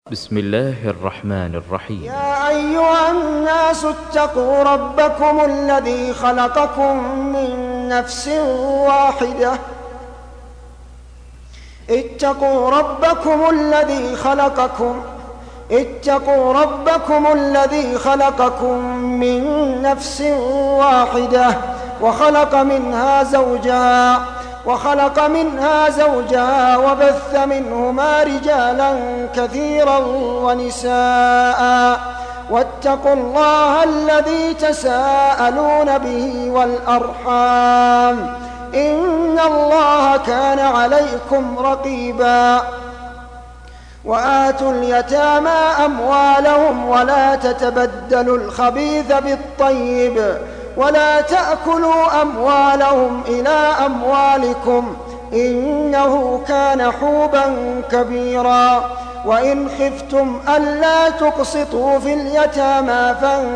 بسم الله الرحمن الرحيم. يا أيها الناس اتقوا ربكم الذي خلقكم من نفس واحدة اتقوا ربكم الذي خلقكم من نفس واحدة وخلق منها زوجها وبث منهما رجالا كثيرا ونساء واتقوا الله الذي تساءلون به والأرحام إن الله كان عليكم رقيبا. وآتوا اليتامى أموالهم ولا تتبدلوا الخبيث بالطيب ولا تأكلوا أموالهم إلى أموالكم إنه كان حوبا كبيرا. وإن خفتم ألا تقسطوا في اليتامى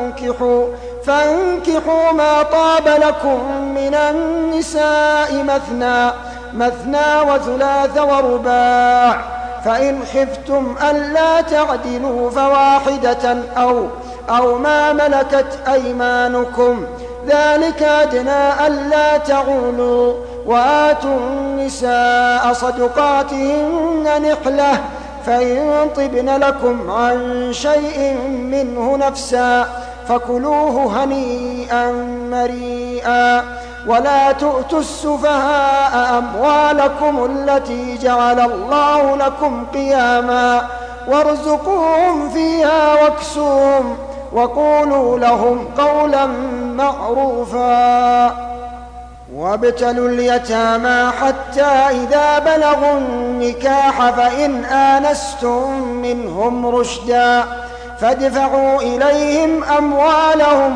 فانكحوا ما طاب لكم من النساء مثنى وثلاث ورباع. فإن خفتم ألا تعدلوا فواحدة أو ما ملكت أيمانكم ذلك أدنى ألا تعولوا. وآتوا النساء صدقاتهن نحلة فإن طبن لكم عن شيء منه نفسا فكلوه هنيئا مريئا. ولا تؤتوا السفهاء أموالكم التي جعل الله لكم قياما وارزقوهم فيها واكسوهم وقولوا لهم قولا معروفا. وابتلوا اليتامى حتى إذا بلغوا النكاح فإن آنستم منهم رشدا فادفعوا إليهم أموالهم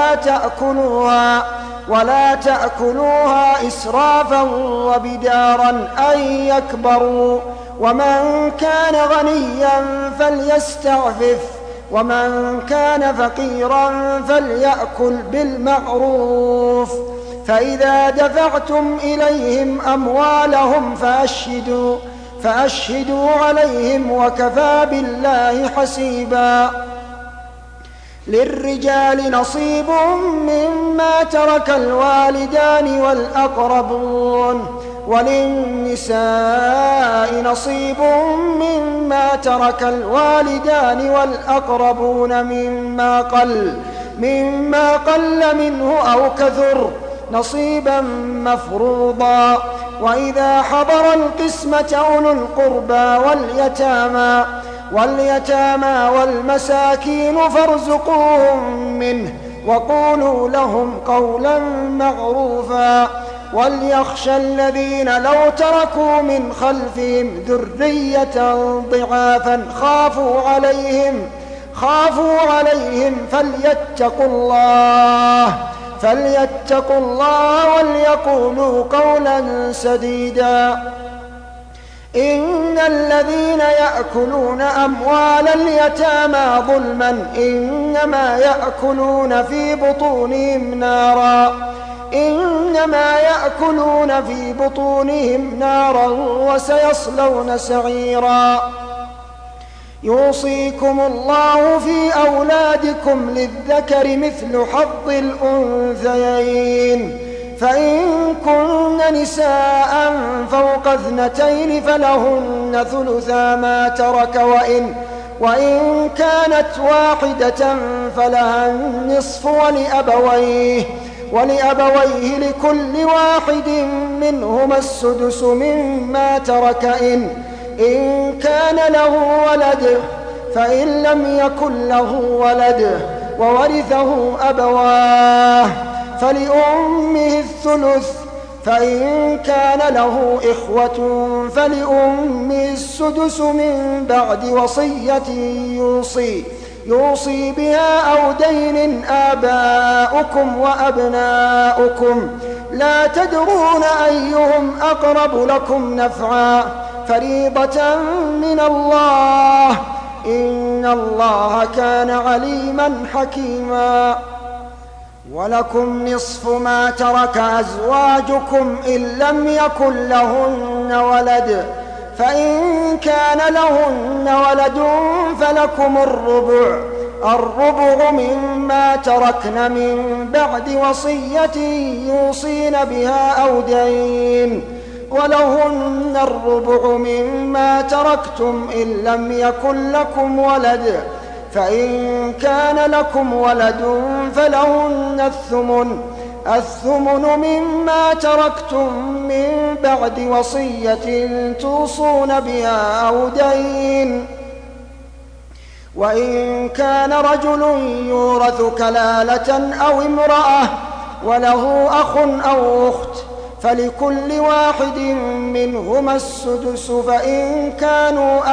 ولا تأكلوها إسرافا وبدارا أن يكبروا. ومن كان غنيا فليستعفف ومن كان فقيرا فليأكل بالمعروف. فإذا دفعتم إليهم أموالهم فأشهدوا عليهم وكفى بالله حسيبا. للرجال نصيب مما ترك الوالدان والأقربون وللنساء نصيب مما ترك الوالدان والأقربون مما قل منه أو كثر نصيبا مفروضا. وإذا حضر القسمة أولو القربى واليتامى والمساكين فارزقوهم منه وقولوا لهم قولا معروفا. وليخشى الذين لو تركوا من خلفهم ذرية ضعافا خافوا عليهم فليتقوا الله وليقولوا قولا سديدا. إن الذين يأكلون أموال اليتامى ظلما إنما يأكلون في بطونهم نارا وسيصلون سعيرا. يوصيكم الله في أولادكم للذكر مثل حظ الأنثيين فإن كن نساء فوق 2 فلهن ثلثا ما ترك وإن كانت واحدة فلها النصف ولأبويه لكل واحد منهما السدس مما ترك إن كان له ولد. فإن لم يكن له ولد وورثه أبواه فلأمه الثلث. فإن كان له إخوة فلأمه السدس من بعد وصية يوصي بها أو دين آباؤكم وأبناؤكم لا تدرون أيهم أقرب لكم نفعا فريضة من الله إن الله كان عليما حكيما. ولكم نصف ما ترك أزواجكم إن لم يكن لهن ولد فإن كان لهن ولد فلكم الربع مما تركن من بعد وصية يوصين بها أو دين، ولهن الربع مما تركتم إن لم يكن لكم ولد، فإن كان لكم ولد فلهن الثمن مما تركتم من بعد وصية توصون بها أو دين. وإن كان رجل يورث كلالة أو امرأة وله أخ أو أخت فلكل واحد منهما السدس، فإن كانوا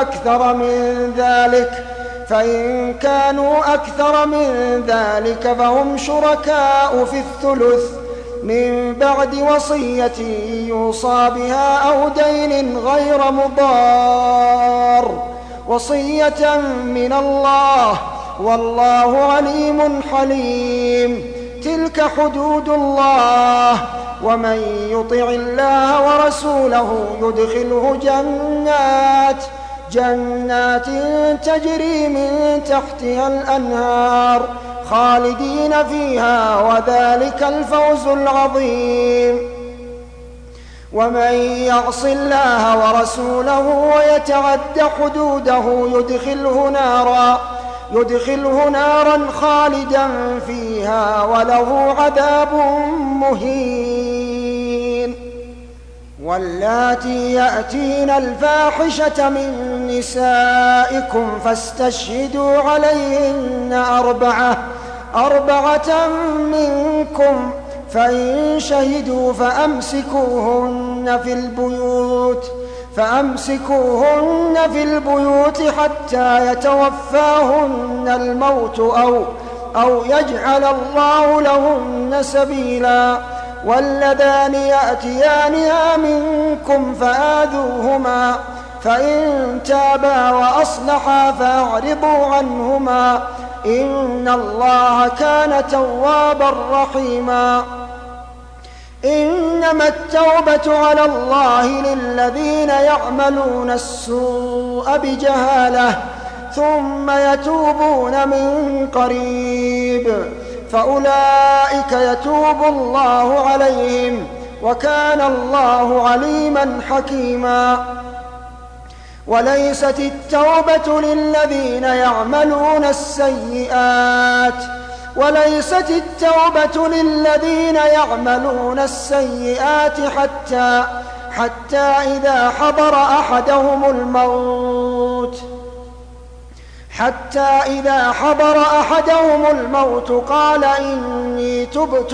أكثر من ذلك فهم شركاء في الثلث من بعد وصية يوصى بها أو دين غير مضار، وصية من الله والله عليم حليم. تلك حدود الله، ومن يطع الله ورسوله يدخله جنات تجري من تحتها الأنهار خالدين فيها، وذلك الفوز العظيم. ومن يعص الله ورسوله ويتعد حدوده يدخله نارا خالدا فيها وله عذاب مهين. واللاتي يأتين الفاحشة من نسائكم فاستشهدوا عليهن أربعة منكم، فإن شهدوا فأمسكوهن في البيوت حتى يتوفاهن الموت أو يجعل الله لهن سبيلا. واللذان يأتيانها منكم فآذوهما، فإن تابا وأصلحا فأعرضوا عنهما، إن الله كان توابا رحيما. إنما التوبة على الله للذين يعملون السوء بجهالة ثم يتوبون من قريب، فأولئك يتوب الله عليهم، وكان الله عليما حكيما. وليست التوبة للذين يعملون السيئات حتى إذا حضر أحدهم الموت قال إني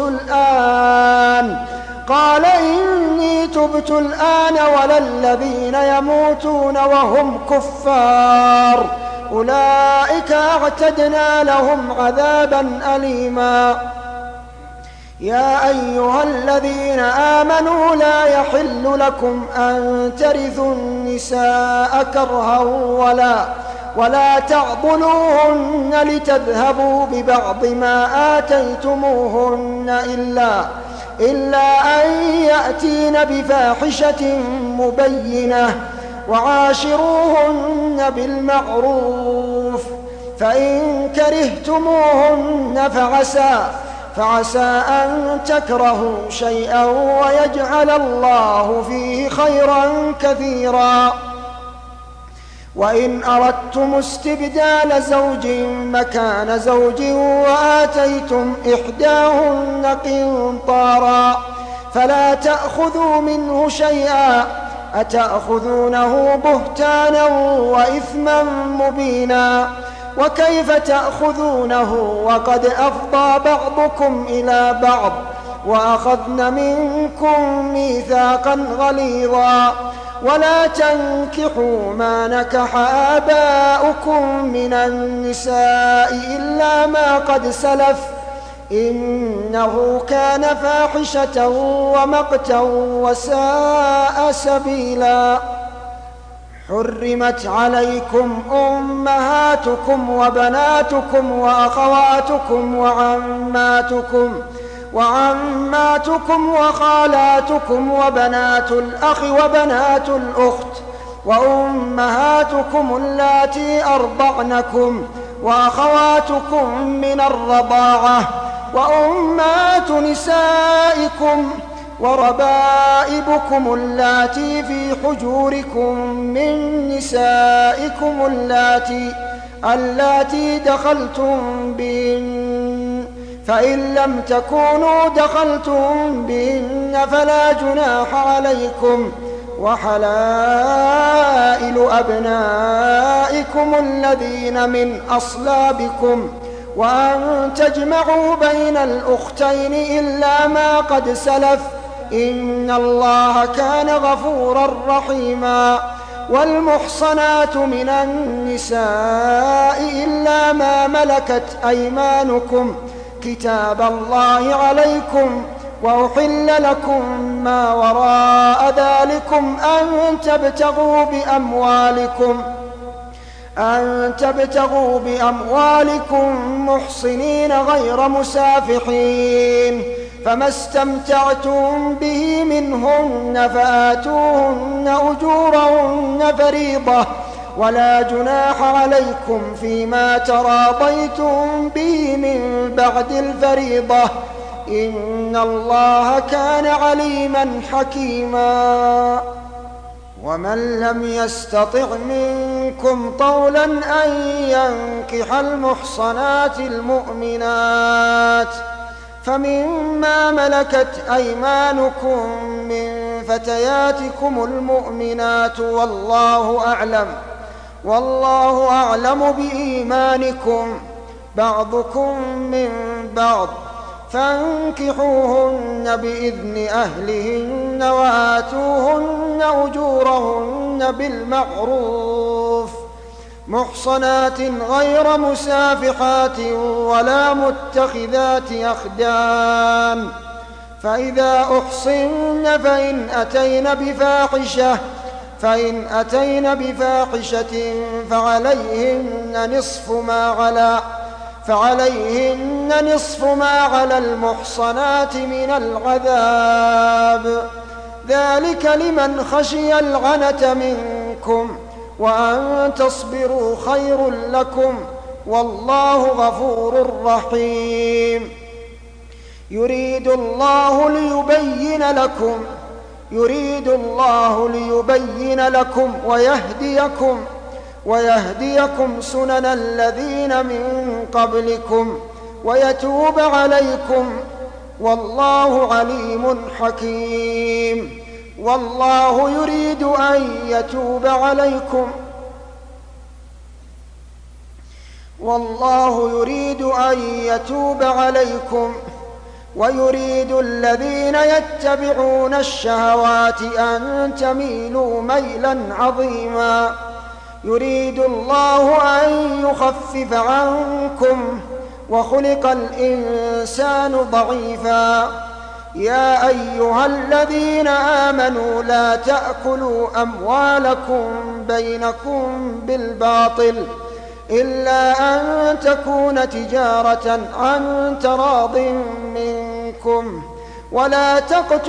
تبت الآن ولا الذين يموتون وهم كفار، أولئك أعتدنا لهم عذابا أليما. يا أيها الذين آمنوا لا يحل لكم أن ترثوا النساء كرها ولا تعضلوهن لتذهبوا ببعض ما آتيتموهن إلا أن يأتين بفاحشة مبينة، وعاشروهن بالمعروف، فإن كرهتموهن فعسى أن تكرهوا شيئا ويجعل الله فيه خيرا كثيرا. وإن أردتم استبدال زوج مكان زوج وآتيتم إحداهن قنطارا فلا تأخذوا منه شيئا، أتأخذونه بهتانا وإثما مبينا، وكيف تأخذونه وقد أفضى بعضكم إلى بعض وأخذن منكم ميثاقا غليظا. ولا تنكحوا ما نكح آباؤكم من النساء إلا ما قد سلف، إنه كان فاحشة ومقتا وساء سبيلا. حرمت عليكم أمهاتكم وبناتكم وأخواتكم وعماتكم وخالاتكم وبنات الأخ وبنات الأخت وأمهاتكم اللاتي أرضعنكم وأخواتكم من الرضاعة وأمهات نسائكم وربائبكم اللاتي في حجوركم من نسائكم اللاتي دخلتم بهن، فإن لم تكونوا دخلتم بهن فلا جناح عليكم، وحلائل أبنائكم الذين من أصلابكم، وأن تجمعوا بين الأختين إلا ما قد سلف، إن الله كان غفورا رحيما. والمحصنات من النساء إلا ما ملكت أيمانكم كتاب الله عليكم، وأحل لكم ما وراء ذلكم أن تبتغوا بأموالكم محصنين غير مسافحين، فما استمتعتم به منهن فآتوهن أجورهن فريضة، ولا جناح عليكم فيما تراضيتم به من بعد الفريضة، إن الله كان عليما حكيما. ومن لم يستطع منكم طولا أن ينكح المحصنات المؤمنات فمما ملكت أيمانكم من فتياتكم المؤمنات، والله أعلم بإيمانكم، بعضكم من بعض، فانكحوهن بإذن أهلهن وآتوهن أجورهن بالمعروف، محصنات غير مسافحات ولا متخذات أخدان، فإذا أحصن فإن أتين بفاحشة فعليهن نصف ما على المحصنات من العذاب، ذلك لمن خشي العنة منكم، وأن تصبروا خير لكم، والله غفور رحيم. يريد الله ليبين لكم ويهديكم سنن الذين من قبلكم ويتوب عليكم، والله عليم حكيم. والله يريد أن يتوب عليكم ويريد الذين يتبعون الشهوات أن تميلوا ميلا عظيما. يريد الله أن يخفف عنكم، وخلق الإنسان ضعيفا. يا أيها الذين آمنوا لا تأكلوا أموالكم بينكم بالباطل إلا أن تكون تجارة عن تراض منكم، ولا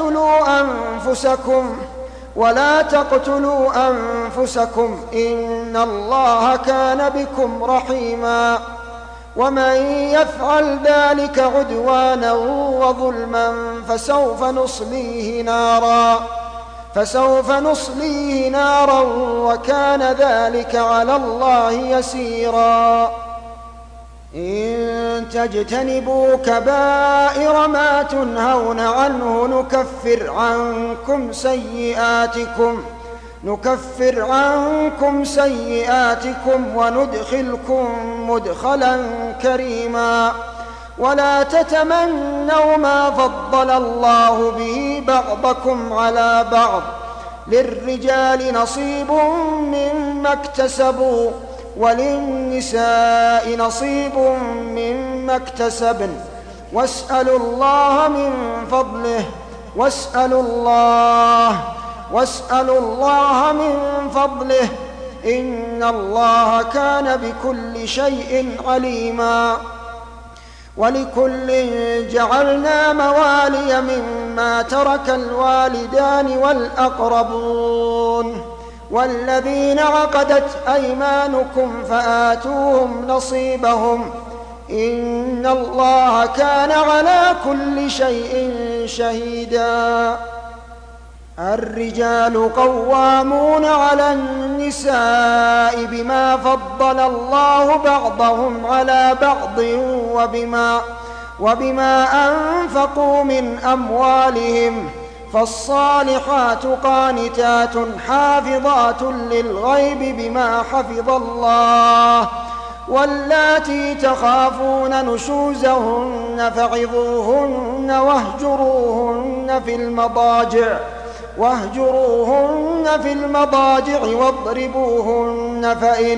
تقتلوا أنفسكم إن الله كان بكم رحيما. ومن يفعل ذلك عدوانا وظلما فسوف نصليه نارا وكان ذلك على الله يسيرا. إن تجتنبوا كبائر ما تنهون عنه نكفر عنكم سيئاتكم وندخلكم مدخلا كريما. ولا تتمنوا ما فضل الله به بعضكم على بعض، للرجال نصيب مما اكتسبوا وللنساء نصيب مما اكتسبن، واسألوا الله من فضله إن الله كان بكل شيء عليما. ولكل جعلنا موالي مما ترك الوالدان والأقربون، والذين عقدت أيمانكم فآتوهم نصيبهم إن الله كان على كل شيء شهيدا. الرجال قوامون على النساء بما فضل الله بعضهم على بعض وبما أنفقوا من أموالهم، فالصالحات قانتات حافظات للغيب بما حفظ الله، واللاتي تخافون نشوزهن فعظوهن واهجروهن في المضاجع واضربوهن،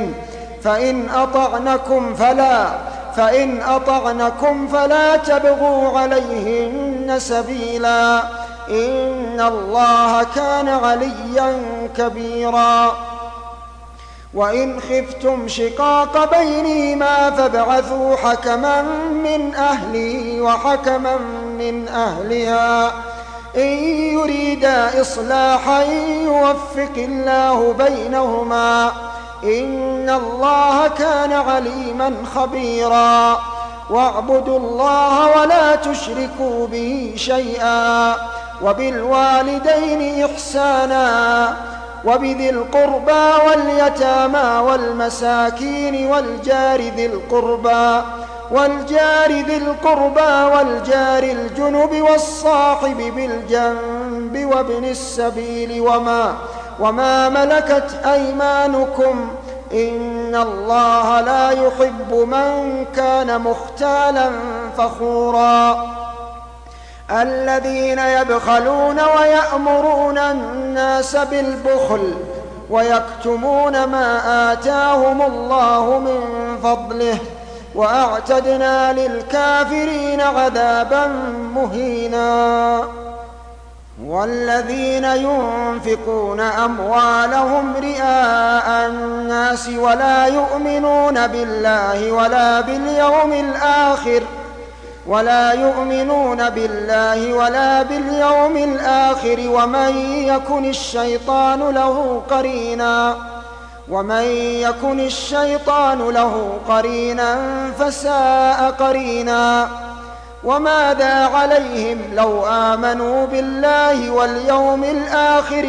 فإن أطعنكم فلا تبغوا عليهن سبيلا، إن الله كان عليا كبيرا. وإن خفتم شقاق بينهما فابعثوا حكما من أهله وحكما من أهلها إن يريدا إصلاحا يوفق الله بينهما، إن الله كان عليما خبيرا. واعبدوا الله ولا تشركوا به شيئا، وبالوالدين إحسانا، وبذي القربى واليتامى والمساكين والجار ذي القربى والجار الجنب والصاحب بالجنب وابن السبيل وما ملكت أيمانكم، إن الله لا يحب من كان مختالا فخورا. الذين يبخلون ويأمرون الناس بالبخل ويكتمون ما آتاهم الله من فضله، وأعتدنا للكافرين عذابا مهينا. والذين ينفقون أموالهم رئاء الناس ولا يؤمنون بالله ولا باليوم الآخر ومن يكن الشيطان له قرينا فساء قرينا. وماذا عليهم لو آمنوا بالله واليوم الآخر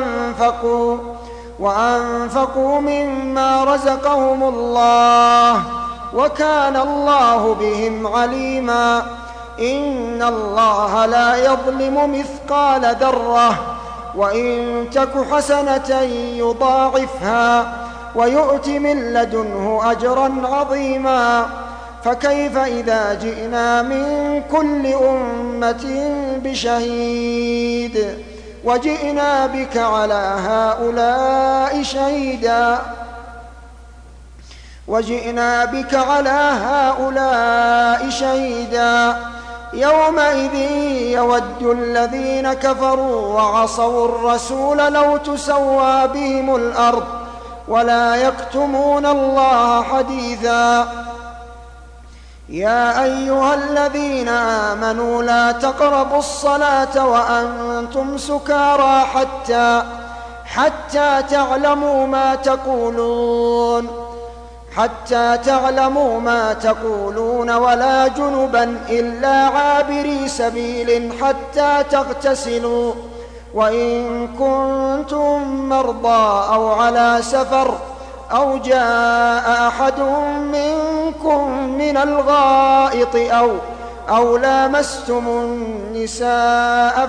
وأنفقوا مما رزقهم الله، وكان الله بهم عليما. إن الله لا يظلم مثقال ذرة، وإن تك حسنة يضاعفها ويؤت من لدنه أجرا عظيما. فكيف إذا جئنا من كل أمة بشهيد وجئنا بك على هؤلاء شهيدا. يومئذ يود الذين كفروا وعصوا الرسول لو تسوى بهم الأرض ولا يكتمون الله حديثا. يا أيها الذين آمنوا لا تقربوا الصلاة وأنتم سكارى حتى تعلموا ما تقولون ولا جنبا إلا عابري سبيل حتى تغتسلوا، وإن كنتم مرضى أو على سفر أو جاء أحد منكم من الغائط أو لامستم النساء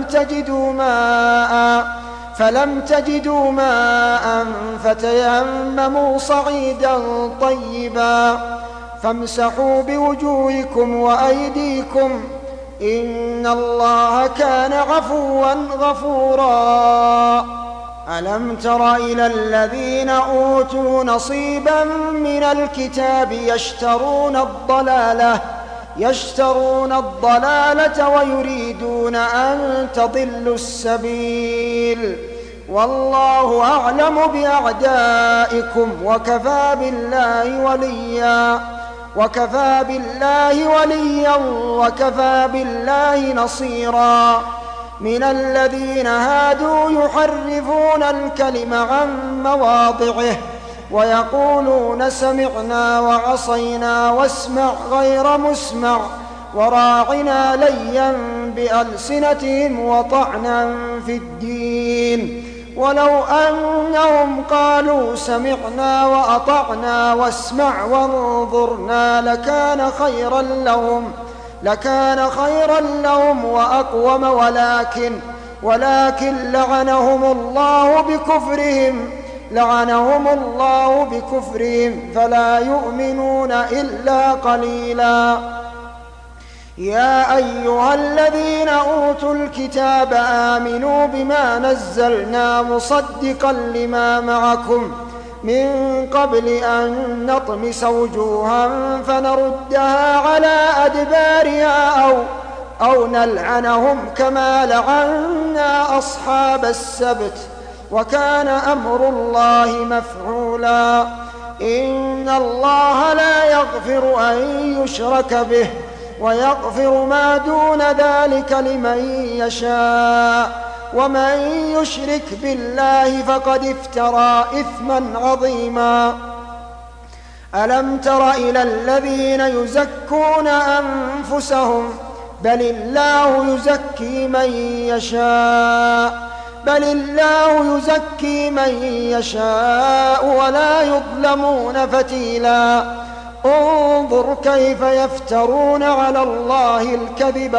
فلم تجدوا ماء فتيمموا صعيدا طيبا فامسحوا بوجوهكم وأيديكم، إن الله كان عفوا غفورا. ألم تر إلى الذين أوتوا نصيبا من الكتاب يشترون الضلالة ويريدون أن تضلوا السبيل، والله أعلم بأعدائكم وكفى بالله وليا وكفى بالله نصيرا. من الذين هادوا يحرفون الكلم عن مواضعه ويقولون سمعنا وعصينا واسمع غير مسمع وراعنا ليا بألسنتهم وطعنا في الدين ولو أنهم قالوا سمعنا وأطعنا واسمع وانظرنا لكان خيرا لهم وأقوم ولكن لعنهم الله بكفرهم فلا يؤمنون إلا قليلا. يا أيها الذين أوتوا الكتاب آمنوا بما نزلنا مصدقا لما معكم من قبل أن نطمس وجوها فنردها على أدبارها أو نلعنهم كما لعنا أصحاب السبت وكان أمر الله مفعولا. إن الله لا يغفر أن يشرك به ويغفر ما دون ذلك لمن يشاء ومن يشرك بالله فقد افترى إثما عظيما. ألم تر إلى الذين يزكون أنفسهم بل الله يزكي من يشاء ولا يظلمون فتيلا. انظر كيف يفترون على الله الكذب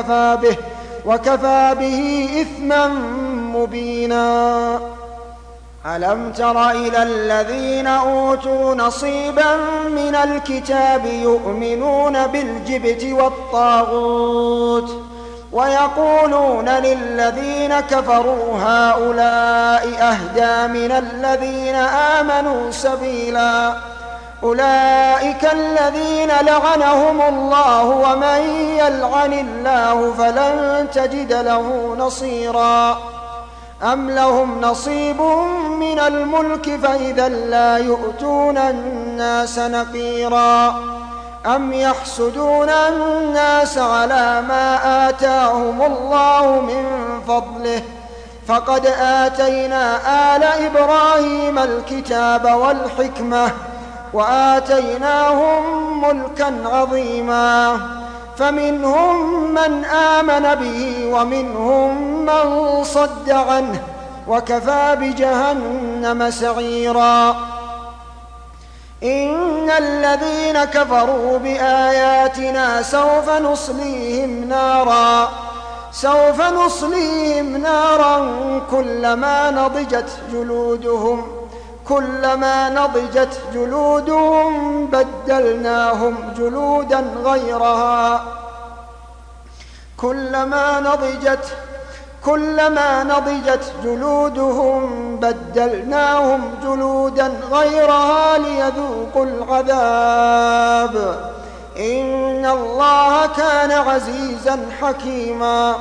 وكفى به إثما مبينا. ألم تر إلى الذين أوتوا نصيبا من الكتاب يؤمنون بالجبت والطاغوت ويقولون للذين كفروا هؤلاء أهدى من الذين آمنوا سبيلا. أولئك الذين لعنهم الله ومن يلعن الله فلن تجد له نصيرا. أم لهم نصيب من الملك فإذا لا يؤتون الناس نقيرا. أم يحسدون الناس على ما آتاهم الله من فضله فقد آتينا آل إبراهيم الكتاب والحكمة وآتيناهم ملكا عظيما. فمنهم من آمن به ومنهم من صد عنه وكفى بجهنم سعيرا. إن الذين كفروا بآياتنا سوف نصليهم نارا كلما نضجت جلودهم بدلناهم جلودا غيرها ليذوقوا العذاب. إن الله كان عزيزا حكيما.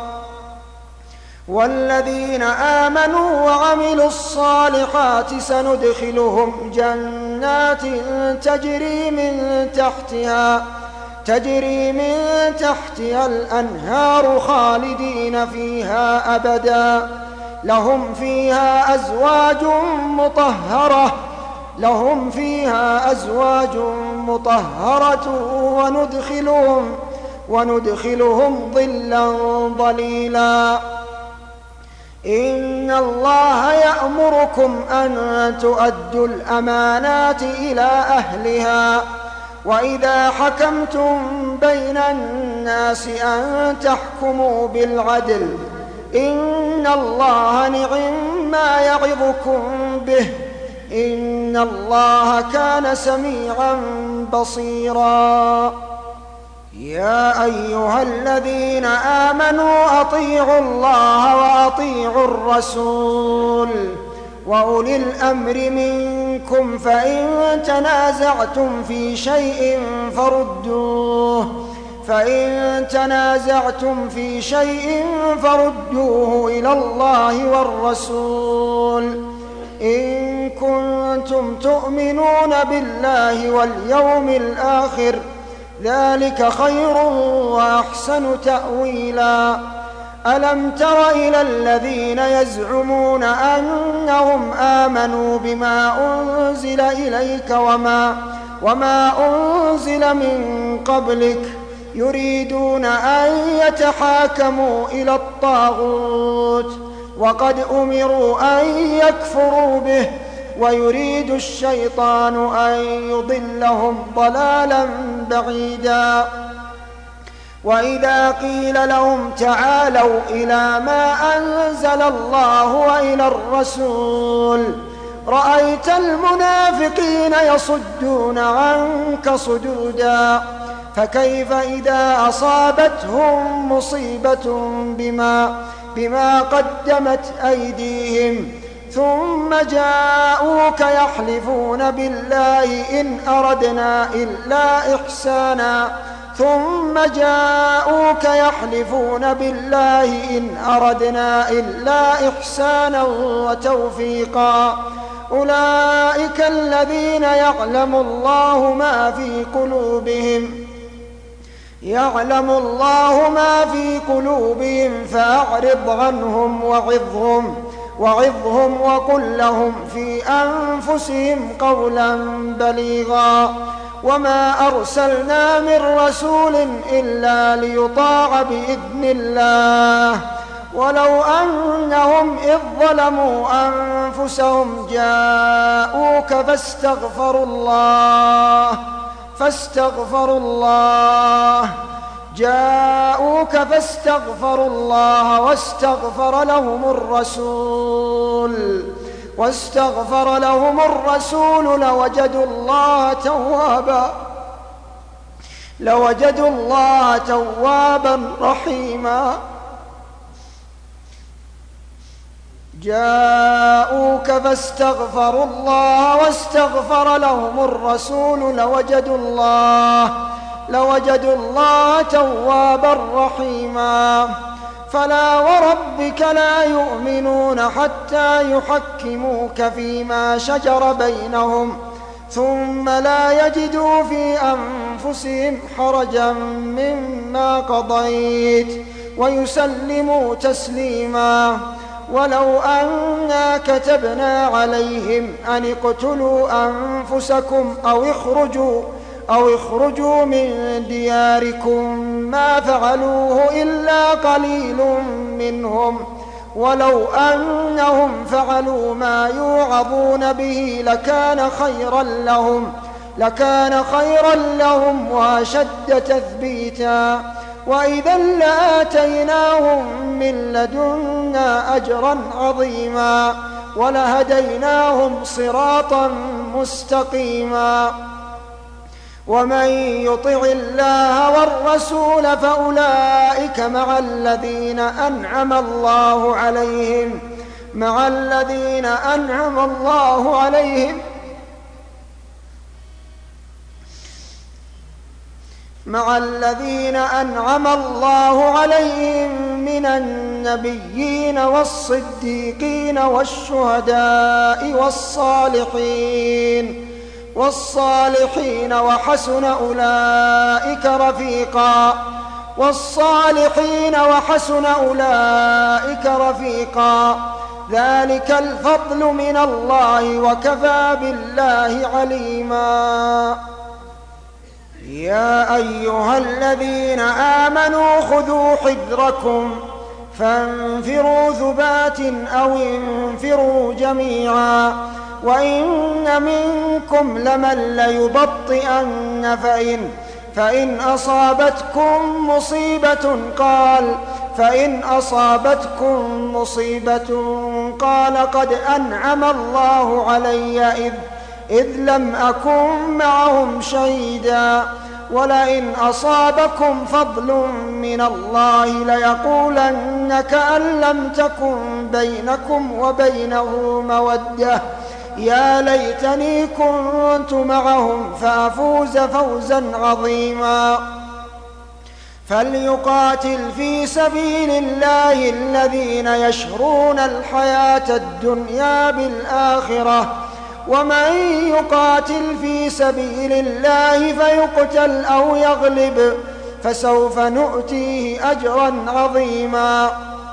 والذين آمنوا وعملوا الصالحات سندخلهم جنات تجري من تحتها الأنهار خالدين فيها أبدا لهم فيها أزواج مطهرة وندخلهم ظلا ظليلا. إن الله يأمركم أن تؤدوا الأمانات إلى أهلها وإذا حكمتم بين الناس أن تحكموا بالعدل. إن الله نعم ما يعظكم به إن الله كان سميعا بصيرا. يا أيها الذين آمنوا أطيعوا الله وأطيعوا الرسول وأولي الأمر منكم فإن تنازعتم في شيء فردوه إلى الله والرسول إن كنتم تؤمنون بالله واليوم الآخر ذلك خير وأحسن تأويلا. ألم تر إلى الذين يزعمون أنهم آمنوا بما أنزل إليك وما أنزل من قبلك يريدون أن يتحاكموا إلى الطاغوت وقد أمروا أن يكفروا به ويريد الشيطان أن يضلهم ضلالا بعيدا وإذا قيل لهم تعالوا إلى ما أنزل الله وإلى الرسول رأيت المنافقين يصدون عنك صدودا فكيف إذا أصابتهم مصيبة بما قدمت أيديهم ثم جاءوك يحلفون بالله إن أردنا إلا إحسانا وتوفيقا أولئك الذين يعلم الله ما في قلوبهم فأعرض عنهم وعظهم وقل لهم في أنفسهم قولا بليغا وما أرسلنا من رسول إلا ليطاع بإذن الله ولو أنهم إذ ظلموا أنفسهم جاءوك فاستغفروا الله واستغفر لهم الرسول لوجدوا الله توابا رحيما جاءوك فاستغفروا الله واستغفر لهم الرسول لوجدوا الله توابا رحيما فلا وربك لا يؤمنون حتى يحكموك فيما شجر بينهم ثم لا يجدوا في أنفسهم حرجا مما قضيت ويسلموا تسليما ولو أنا كتبنا عليهم أن اقتلوا أنفسكم أو اخرجوا من دياركم ما فعلوه إلا قليل منهم ولو أنهم فعلوا ما يوعظون به لكان خيرا لهم وأشد تثبيتا وإذا لآتيناهم من لدنا أجرا عظيما ولهديناهم صراطا مستقيما ومن يطع الله والرسول فأولئك مع الذين أنعم الله عليهم من النبيين والصديقين والشهداء والصالحين وحسن أولئك رفيقا ذلك الفضل من الله وكفى بالله عليما يا أيها الذين آمنوا خذوا حذركم فانفروا ثبات أو انفروا جميعا وإن منكم لمن ليبطئن فإن أصابتكم مصيبة قال قد أنعم الله علي إذ لم أكن معهم شهيدا ولئن أصابكم فضل من الله ليقولن كأن لم تكن بينكم وبينه مودة يا ليتني كنت معهم فأفوز فوزا عظيما فليقاتل في سبيل الله الذين يشرون الحياة الدنيا بالآخرة ومن يقاتل في سبيل الله فيقتل أو يغلب فسوف نؤتيه أجرا عظيما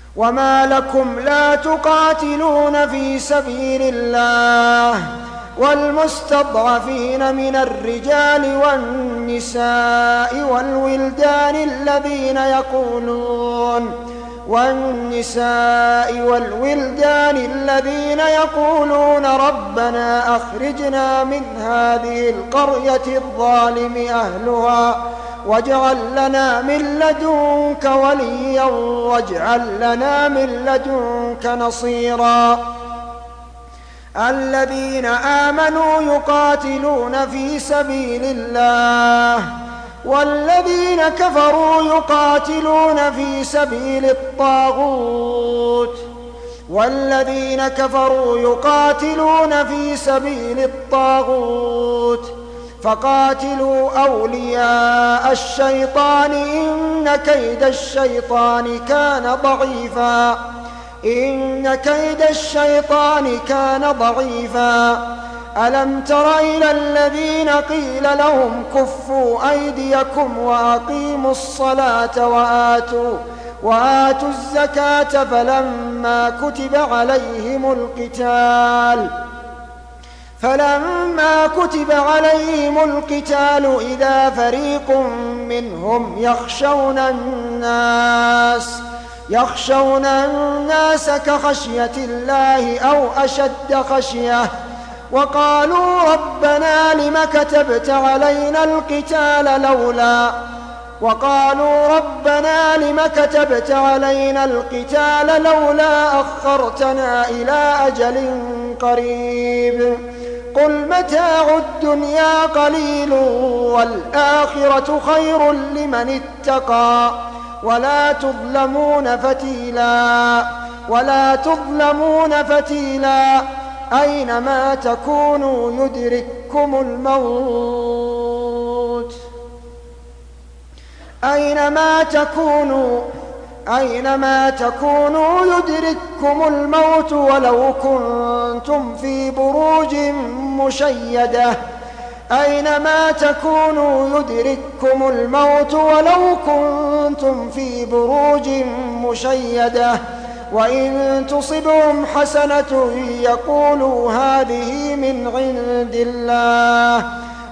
وما لكم لا تقاتلون في سبيل الله والمستضعفين من الرجال والنساء والولدان الذين يقولون ربنا أخرجنا من هذه القرية الظالم أهلها واجعل لنا من لدنك وليا واجعل لنا من لدنك نصيرا. الذين آمنوا يقاتلون في سبيل الله والذين كفروا يقاتلون في سبيل الطاغوت فقاتلوا أولياء الشيطان إن كيد الشيطان كان ضعيفا. ألم تر إلى الذين قيل لهم كفوا أيديكم وأقيموا الصلاة وآتوا الزكاة فلما كتب عليهم القتال إذا فريق منهم يخشون الناس كخشية الله أو أشد خشية وقالوا ربنا لم كتبت علينا القتال لولا أخرتنا إلى أجل قريب قل متاع الدنيا قليل والآخرة خير لمن اتقى ولا تظلمون فتيلا أينما تكونوا يدرككم الموت ولو كنتم في بروج مشيدة وإن تصبهم حسنة يقولوا هذه من عند الله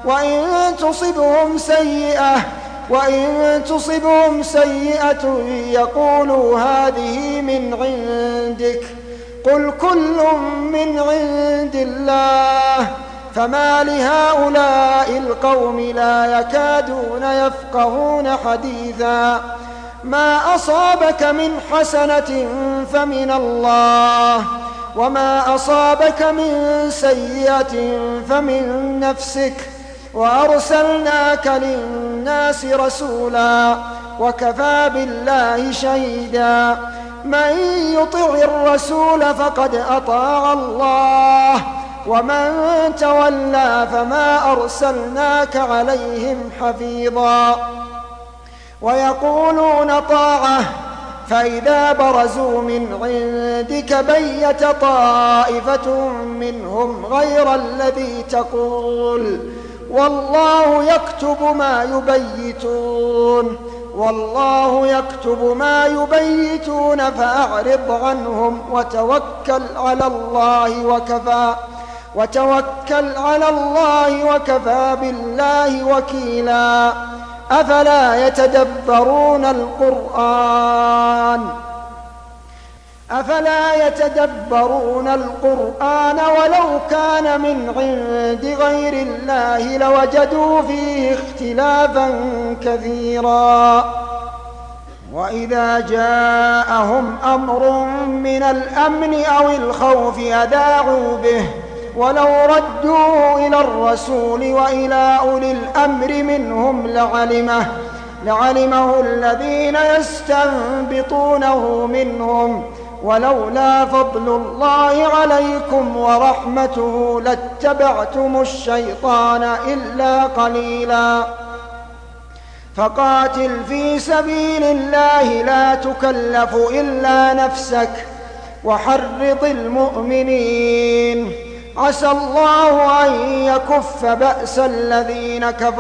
وإن تصبهم سيئة يقولوا هذه من عندك قل كل من عند الله فما لهؤلاء القوم لا يكادون يفقهون حديثا. ما أصابك من حسنة فمن الله وما أصابك من سيئة فمن نفسك وأرسلناك للناس رسولا وكفى بالله شهيدا. من يطع الرسول فقد أطاع الله ومن تولى فما أرسلناك عليهم حفيظا. ويقولون طاعة فإذا برزوا من عندك بيت طائفة منهم غير الذي تقول والله يكتب ما يبيتون فأعرض عنهم وتوكل على الله وكفى بالله وكيلا. أفلا يتدبرون القرآن ولو كان من عند غير الله لوجدوا فيه اختلافا كثيرا. وإذا جاءهم أمر من الأمن أو الخوف أذاعوا به ولو ردوه إلى الرسول وإلى أولي الأمر منهم لعلمه الذين يستنبطونه منهم ولولا فضل الله عليكم ورحمته لاتبعتم الشيطان إلا قليلا. فقاتل في سبيل الله لا تكلف إلا نفسك وحرض المؤمنين عسى الله أن يكف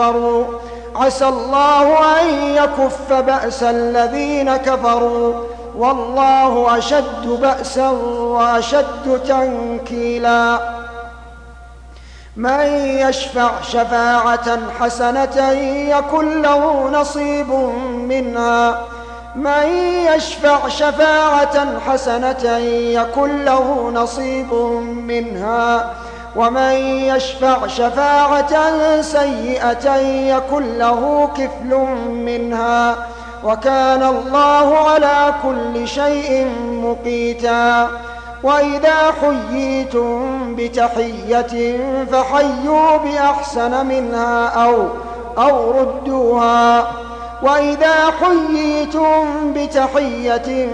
بأس الذين كفروا والله أشد بأسا وأشد تنكيلا. من يشفع شفاعة حسنة يكن له نصيب منها من يشفع شفاعة حسنة يكن له نصيب منها ومن يشفع شفاعة سيئة يكن له كفل منها وكان الله على كل شيء مقيتا. وإذا حييتم بتحية فحيوا بأحسن منها أو ردوها وإذا حييتم بتحية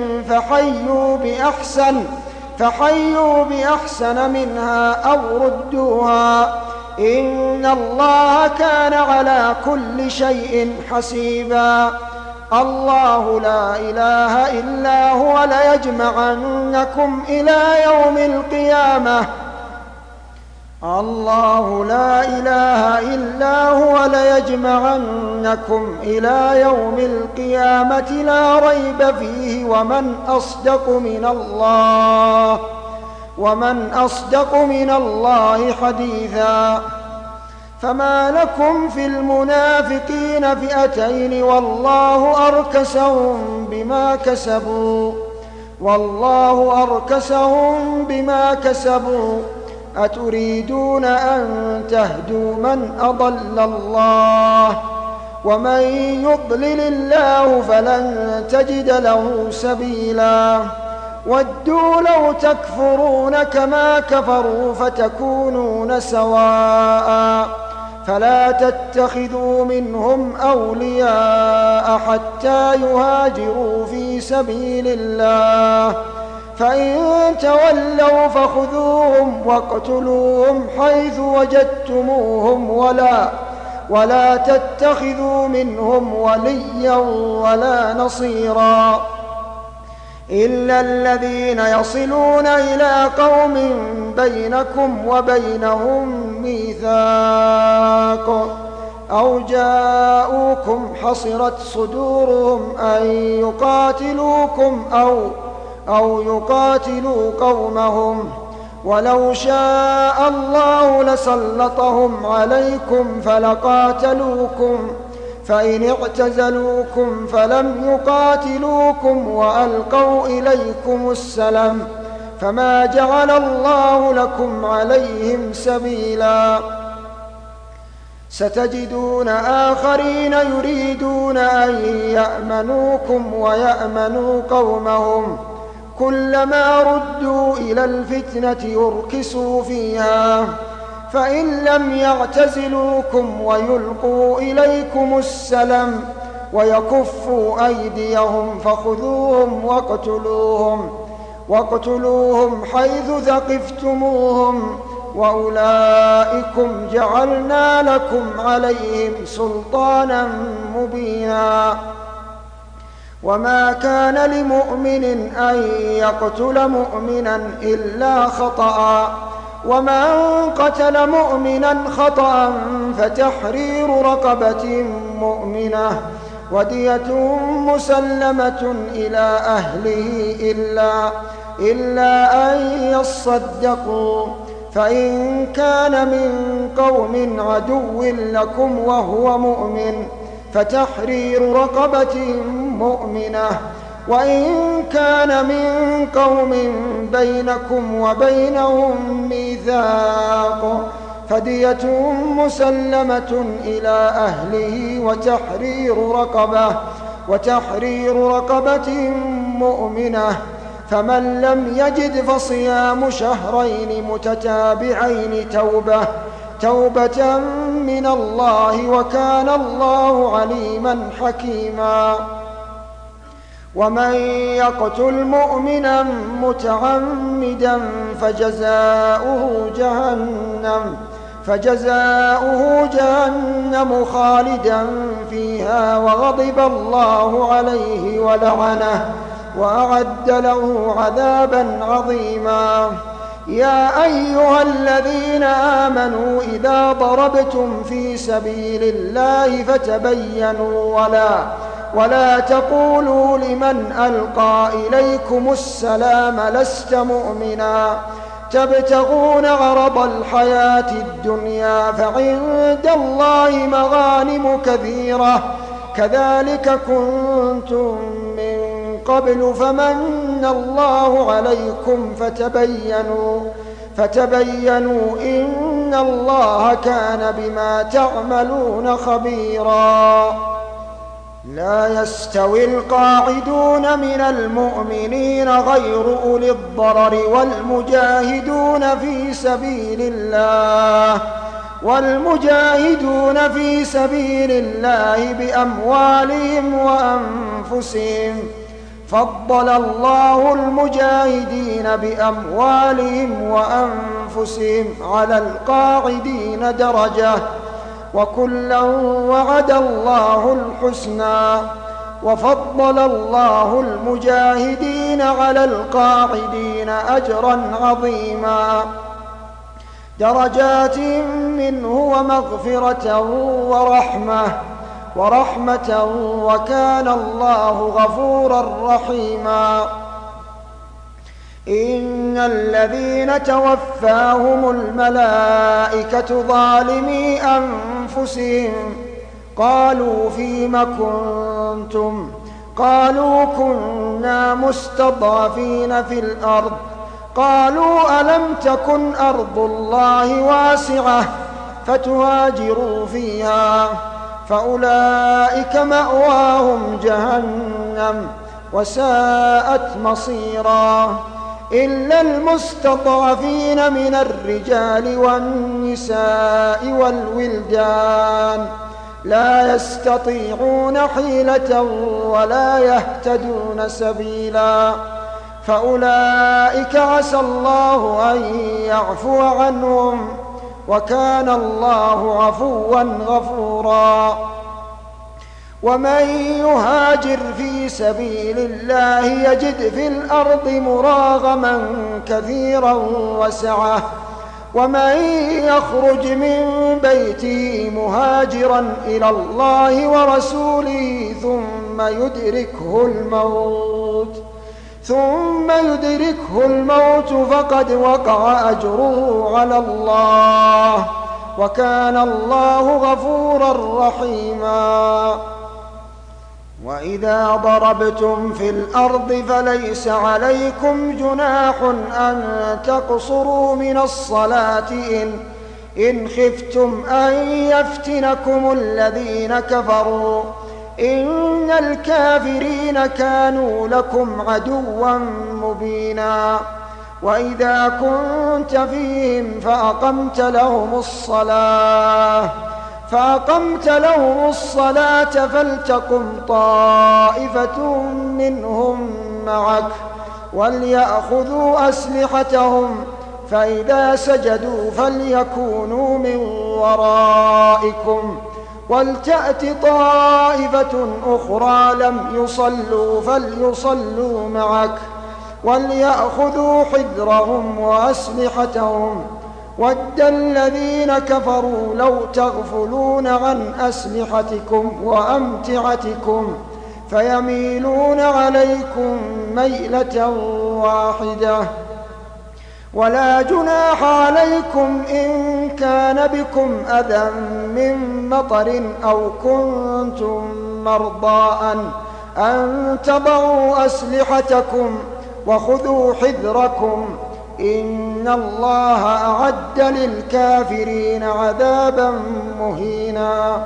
فحيوا بأحسن منها أو ردوها إن الله كان على كل شيء حسيبا. الله لا إله إلا هو ليجمعنكم إلى يوم القيامة الله لا إله إلا هو ليجمعنكم إلى يوم القيامة لا ريب فيه ومن أصدق من الله حديثا. فما لكم في المنافقين فئتين والله أركسهم بما كسبوا أتريدون أن تهدوا من أضل الله ومن يضلل الله فلن تجد له سبيلا. ودوا لو تكفرون كما كفروا فتكونون سواء فلا تتخذوا منهم أولياء حتى يهاجروا في سبيل الله فإن تولوا فخذوهم واقتلوهم حيث وجدتموهم ولا تتخذوا منهم وليا ولا نصيرا إلا الذين يصلون إلى قوم بينكم وبينهم ميثاق أو جاءوكم حصرت صدورهم أن يقاتلوكم أو يقاتلوا قومهم ولو شاء الله لسلطهم عليكم فلقاتلوكم فإن اعتزلوكم فلم يقاتلوكم وألقوا إليكم السلم فما جعل الله لكم عليهم سبيلا. ستجدون آخرين يريدون أن يأمنوكم ويأمنوا قومهم كلما ردوا إلى الفتنة يركسوا فيها فإن لم يعتزلوكم ويلقوا إليكم السلم ويكفوا أيديهم فخذوهم واقتلوهم حيث ثقفتموهم وأولئكم جعلنا لكم عليهم سلطانا مبينا. وما كان لمؤمن أن يقتل مؤمنا إلا خطأ ومن قتل مؤمنا خطأ فتحرير رقبة مؤمنة ودية مسلمة إلى أهله إلا أن يصدقوا فإن كان من قوم عدو لكم وهو مؤمن فتحرير رقبة مؤمنة وإن كان من قوم بينكم وبينهم ميثاق فدية مسلمة إلى أهله وتحرير رقبة مؤمنة فمن لم يجد فصيام شهرين متتابعين توبة من الله وكان الله عليما حكيما. ومن يقتل مؤمنا متعمدا فجزاؤه جهنم خالدا فيها وغضب الله عليه ولعنه وأعد له عذابا عظيما. يا أيها الذين آمنوا إذا ضربتم في سبيل الله فتبينوا ولا تقولوا لمن ألقى إليكم السلام لست مؤمنا تبتغون عرض الحياة الدنيا فعند الله مغانم كثيرة كذلك كنتم من قبل فمن الله عليكم فتبينوا إن الله كان بما تعملون خبيرا. لا يستوي القاعدون من المؤمنين غير أولي الضرر والمجاهدون في سبيل الله بأموالهم وأنفسهم فضل الله المجاهدين بأموالهم وأنفسهم على القاعدين درجة وكلا وعد الله الحسنى وفضل الله المجاهدين على القاعدين أجرا عظيما درجات منه ومغفرة ورحمة وكان الله غفورا رحيما. إن الذين توفاهم الملائكة ظالمي أنفسهم قالوا فيم كنتم قالوا كنا مستضعفين في الأرض قالوا ألم تكن أرض الله واسعة فتهاجروا فيها فأولئك مأواهم جهنم وساءت مصيرا إلا المستضعفين من الرجال والنساء والولدان لا يستطيعون حيلة ولا يهتدون سبيلا فأولئك عسى الله أن يعفو عنهم وكان الله عفوا غفورا. ومن يهاجر في سبيل الله يجد في الأرض مراغما كثيرا وسعة ومن يخرج من بيته مهاجرا إلى الله ورسوله ثم يدركه الموت فقد وقع أجره على الله وكان الله غفورا رحيما. وإذا ضربتم في الأرض فليس عليكم جناح أن تقصروا من الصلاة إن خفتم أن يفتنكم الذين كفروا إن الكافرين كانوا لكم عدوا مبينا. وإذا كنت فيهم فأقمت لهم الصلاة فلتقم طائفة منهم معك وليأخذوا أسلحتهم فإذا سجدوا فليكونوا من ورائكم ولتأت طائفة أخرى لم يصلوا فليصلوا معك وليأخذوا حذرهم وأسلحتهم ود الذين كفروا لو تغفلون عن أسلحتكم وأمتعتكم فيميلون عليكم ميلة واحدة. ولا جناح عليكم إن كان بكم أذى من مطر أو كنتم مرضى أن تضعوا أسلحتكم وخذوا حذركم إن الله أعد للكافرين عذابا مهينا.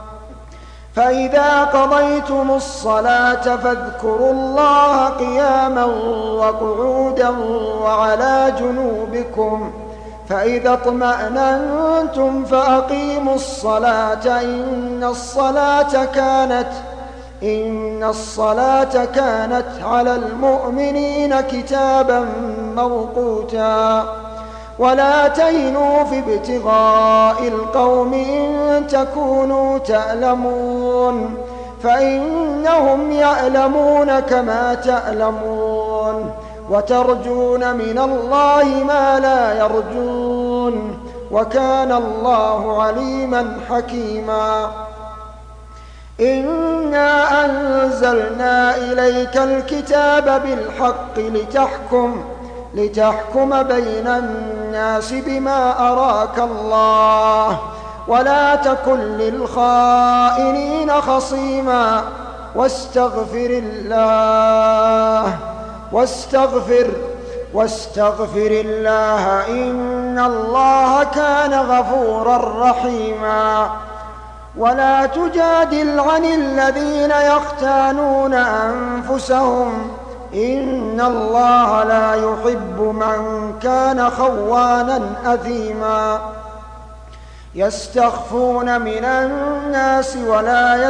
فإذا قضيتم الصلاة فاذكروا الله قياما وقعودا وعلى جنوبكم فإذا اطمأننتم فأقيموا الصلاة إن الصلاة كانت على المؤمنين كتابا موقوتا. ولا تهنوا في ابتغاء القوم إن تكونوا تألمون فإنهم يألمون كما تألمون وترجون من الله ما لا يرجون وكان الله عليما حكيما. إنا أنزلنا إليك الكتاب بالحق لتحكم بين الناس بما أراك الله ولا تكن للخائنين خصيما واستغفر الله إن الله كان غفورا رحيما. ولا تجادل عن الذين يختانون أنفسهم إن الله لا يحب من كان خوانا أثيما. يستخفون من الناس ولا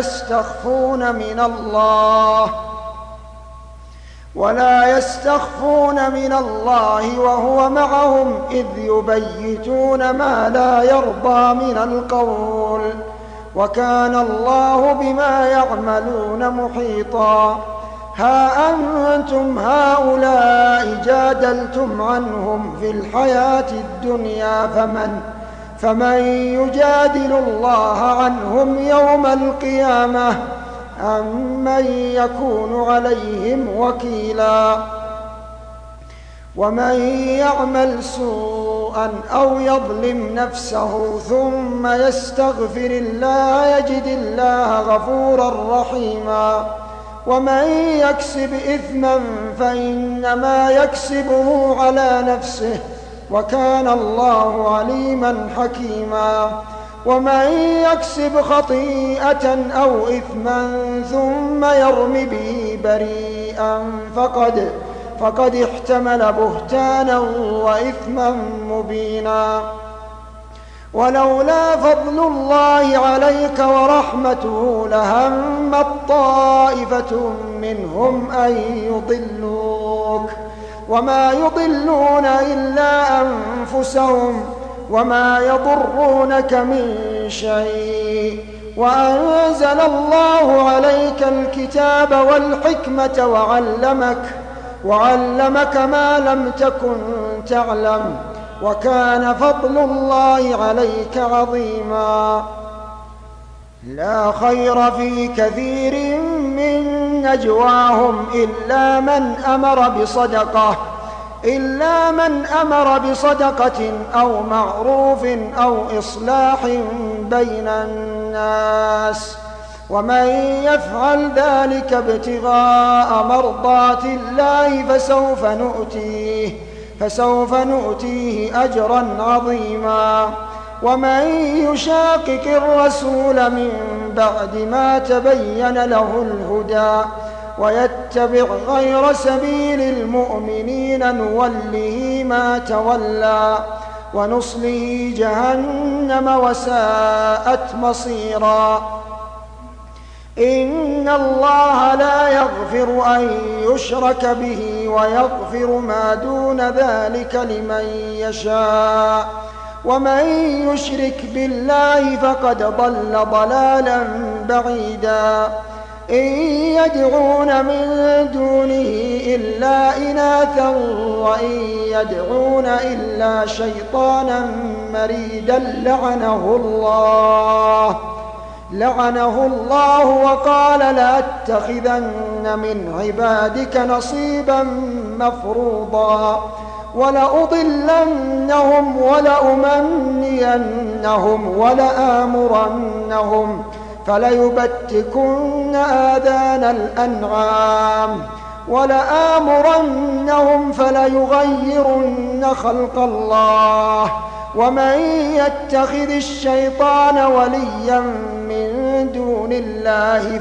يستخفون من الله وهو معهم إذ يبيتون ما لا يرضى من القول وكان الله بما يعملون محيطا. ها أنتم هؤلاء جادلتم عنهم في الحياة الدنيا فمن يجادل الله عنهم يوم القيامة أم من يكون عليهم وكيلا. ومن يعمل سوءا أو يظلم نفسه ثم يستغفر الله يجد الله غفورا رحيما. ومن يكسب إثما فإنما يكسبه على نفسه وكان الله عليما حكيما. ومن يكسب خطيئة أو إثما ثم يرم به بريئا فقد احتمل بهتانا وإثما مبينا. ولولا فضل الله عليك ورحمته لهمت طائفة منهم أن يضلوك وما يضلون إلا أنفسهم وما يضرونك من شيء. وأنزل الله عليك الكتاب والحكمة وعلمك ما لم تكن تعلم وكان فضل الله عليك عظيما. لا خير في كثير من نجواهم إلا من أمر بصدقة أو معروف أو إصلاح بين الناس ومن يفعل ذلك ابتغاء مرضات الله فسوف نؤتيه أجرا عظيما. ومن يشاقق الرسول من بعد ما تبين له الهدى ويتبع غير سبيل المؤمنين نوله ما تولى ونصله جهنم وساءت مصيرا. إن الله لا يغفر أن يشرك به ويغفر ما دون ذلك لمن يشاء ومن يشرك بالله فقد ضل ضلالا بعيدا. إن يدعون من دونه إلا إناثا وإن يدعون إلا شيطانا مريدا لعنه الله وقال لأتخذن من عبادك نصيبا مفروضا ولأضلنهم ولأمنينهم ولآمرنهم فليبتكن آذان الأنعام ولآمرنهم فليغيرن خلق الله. ومن يتخذ الشيطان وليا من دون الله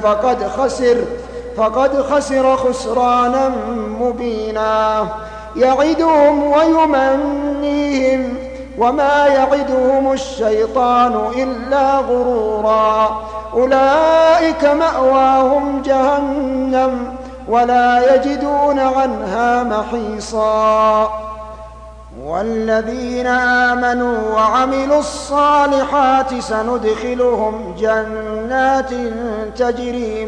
فقد خسر خسرانا مبينا. يعدهم ويمنيهم وما يعدهم الشيطان إلا غرورا. أولئك مأواهم جهنم ولا يجدون عنها محيصا. والذين آمنوا وعملوا الصالحات سندخلهم جنات تجري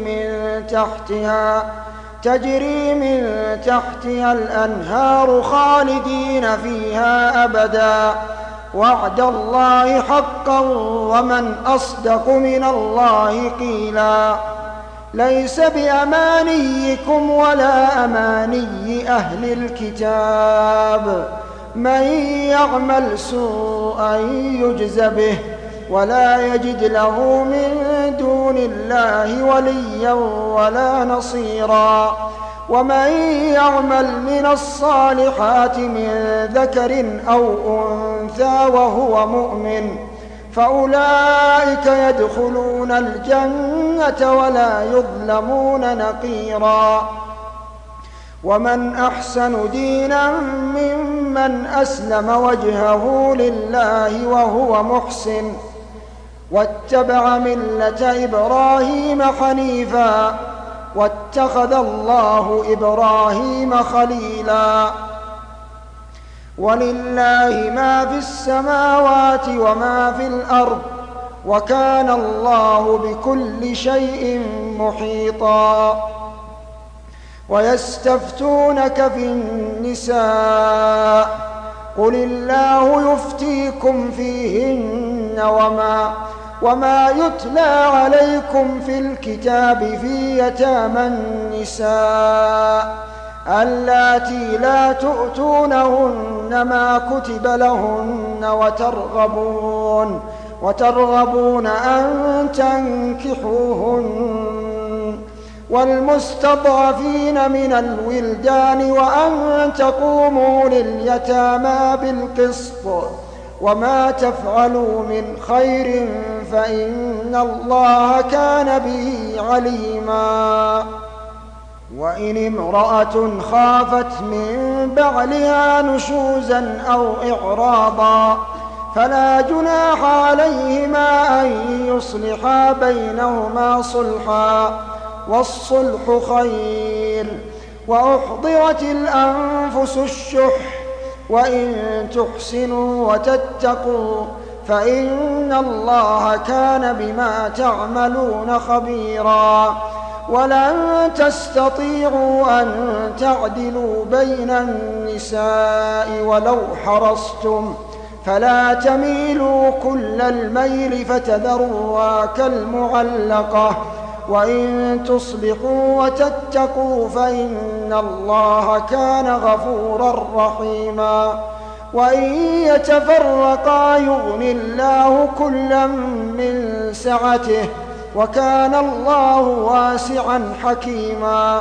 من تحتها الأنهار خالدين فيها أبدا وعد الله حقا ومن أصدق من الله قيلا. ليس بأمانيكم ولا أماني أهل الكتاب، من يعمل سوءا يجز به ولا يجد له من دون الله وليا ولا نصيرا. ومن يعمل من الصالحات من ذكر أو أنثى وهو مؤمن فأولئك يدخلون الجنة ولا يظلمون نقيرا. ومن أحسن دينا ممن أسلم وجهه لله وهو محسن واتبع ملة إبراهيم حنيفا واتخذ الله إبراهيم خليلا. ولله ما في السماوات وما في الأرض وكان الله بكل شيء محيطا. ويستفتونك في النساء قل الله يفتيكم فيهن وما يتلى عليكم في الكتاب في يتامى النساء اللاتي لا تؤتونهن ما كتب لهن وترغبون أن تنكحوهن والمستضعفين من الولدان وأن تقوموا لليتامى بالقسط وما تفعلوا من خير فإن الله كان به عليما. وإن امرأة خافت من بعلها نشوزا أو إعراضا فلا جناح عليهما أن يصلحا بينهما صلحا والصلح خير. وأحضرت الأنفس الشح وإن تحسنوا وتتقوا فإن الله كان بما تعملون خبيرا. ولن تستطيعوا أن تعدلوا بين النساء ولو حرصتم فلا تميلوا كل الميل فتذروها كالمعلقة. وإن تصلحوا وتتقوا فإن الله كان غفورا رحيما. وإن يتفرقا يغن الله كلا من سعته وكان الله واسعا حكيما.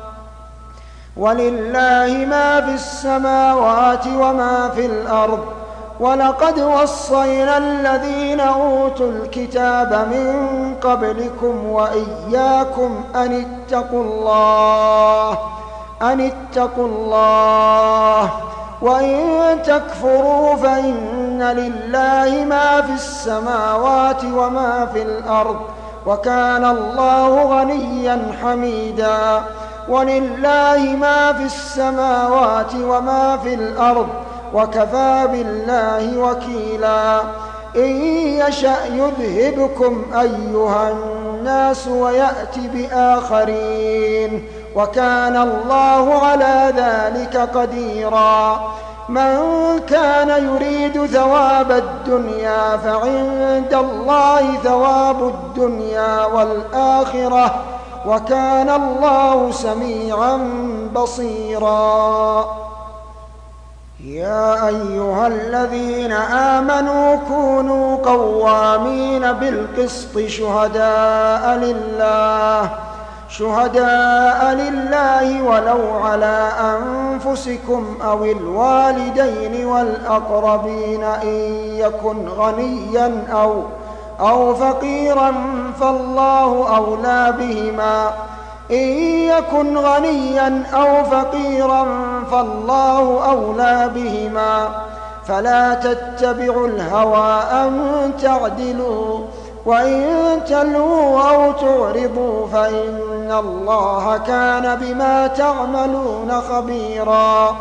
ولله ما في السماوات وما في الأرض ولقد وصينا الذين أوتوا الكتاب من قبلكم وإياكم أن اتقوا الله وإن تكفروا فإن لله ما في السماوات وما في الأرض وكان الله غنيا حميدا. ولله ما في السماوات وما في الأرض وكفى بالله وكيلا. إن يشأ يذهبكم أيها الناس ويأت بآخرين وكان الله على ذلك قديرا. من كان يريد ثواب الدنيا فعند الله ثواب الدنيا والآخرة وكان الله سميعا بصيرا. يا أيها الذين آمنوا كونوا قوامين بالقسط شهداء لله ولو على أنفسكم أو الوالدين والأقربين إن يكن غنيا أو فقيرا فالله أولى بهما إن يكن غنيا أو فقيرا فالله أولى بهما فلا تتبعوا الهوى أن تعدلوا وإن تلووا أو تعرضوا فإن الله كان بما تعملون خبيرا.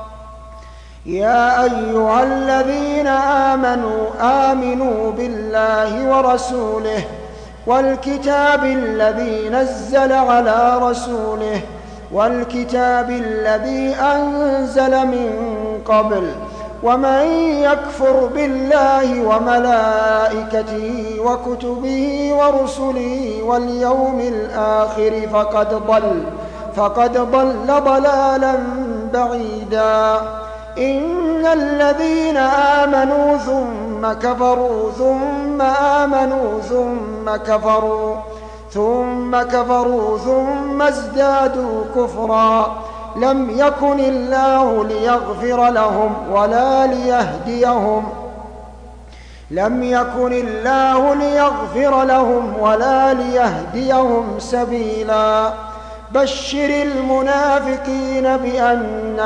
يا أيها الذين آمنوا بالله ورسوله والكتاب الذي نزل على رسوله والكتاب الذي أنزل من قبل ومن يكفر بالله وملائكته وكتبه ورسله واليوم الآخر فقد ضل ضلالا بعيدا. إن الذين آمنوا ثم كفروا ثم آمنوا ثم كفروا ثم ازدادوا كفرا لم يكن الله ليغفر لهم ولا ليهديهم سبيلا. بشر المنافقين بأن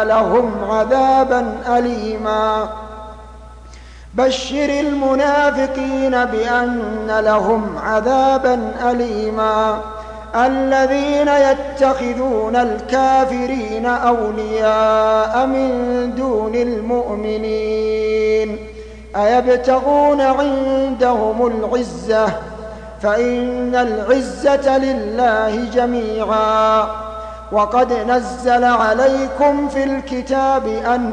لهم عذابا أليما. الذين يتخذون الكافرين أولياء من دون المؤمنين أيبتغون عندهم العزة فإن العزة لله جميعا. وقد نزل عليكم في الكتاب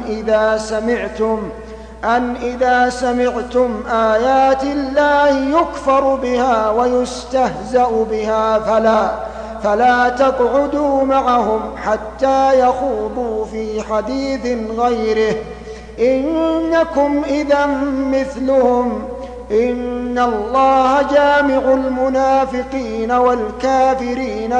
أن إذا سمعتم آيات الله يكفر بها ويستهزأ بها فلا تقعدوا معهم حتى يخوضوا في حديث غيره إنكم إذا مثلهم. إن الله جامع المنافقين والكافرين